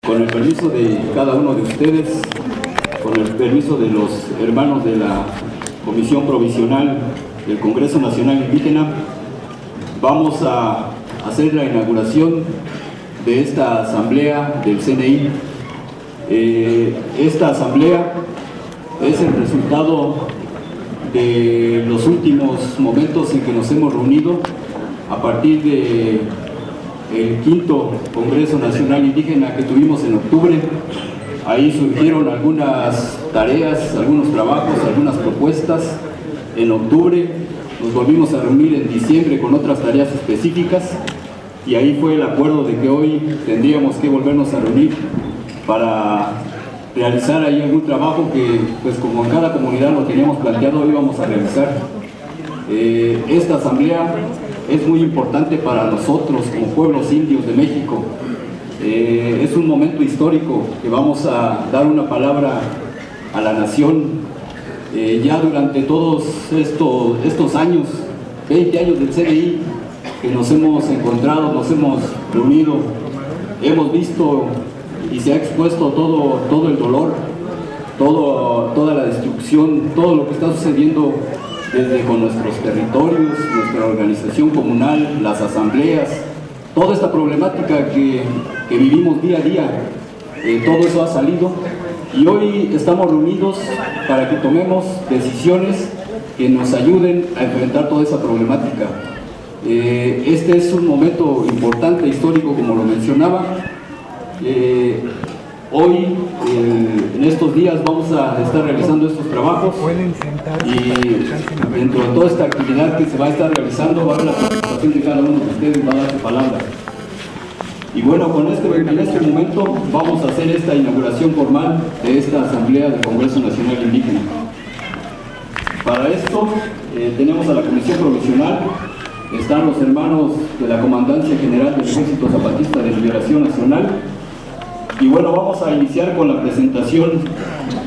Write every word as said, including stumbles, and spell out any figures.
Con el permiso de cada uno de ustedes, con el permiso de los hermanos de la Comisión Provisional del Congreso Nacional Indígena, vamos a hacer la inauguración de esta asamblea del C N I. Eh, esta asamblea es el resultado de los últimos momentos en que nos hemos reunido a partir de el quinto Congreso Nacional Indígena que tuvimos en octubre. Ahí surgieron algunas tareas, algunos trabajos, algunas propuestas. En octubre nos volvimos a reunir en diciembre con otras tareas específicas y ahí fue el acuerdo de que hoy tendríamos que volvernos a reunir para realizar ahí algún trabajo que, pues como en cada comunidad lo teníamos planteado, íbamos a realizar. Eh, esta asamblea es muy importante para nosotros como pueblos indios de México. Eh, es un momento histórico que vamos a dar una palabra a la nación. Eh, ya durante todos estos, estos años, veinte años del C N I, que nos hemos encontrado, nos hemos reunido, hemos visto y se ha expuesto todo, todo el dolor, todo, toda la destrucción, todo lo que está sucediendo desde con nuestros territorios, nuestra organización comunal, las asambleas, toda esta problemática que, que vivimos día a día, eh, todo eso ha salido y hoy estamos reunidos para que tomemos decisiones que nos ayuden a enfrentar toda esa problemática. Eh, este es un momento importante, histórico, como lo mencionaba. Eh, Hoy, eh, en estos días, vamos a estar realizando estos trabajos y dentro de toda esta actividad que se va a estar realizando va a haber la participación de cada uno de ustedes, va a dar su palabra. Y bueno, con este, en este momento vamos a hacer esta inauguración formal de esta Asamblea del Congreso Nacional Indígena. Para esto eh, tenemos a la Comisión Provisional, están los hermanos de la Comandancia General del Ejército Zapatista de Liberación Nacional. Y bueno, vamos a iniciar con la presentación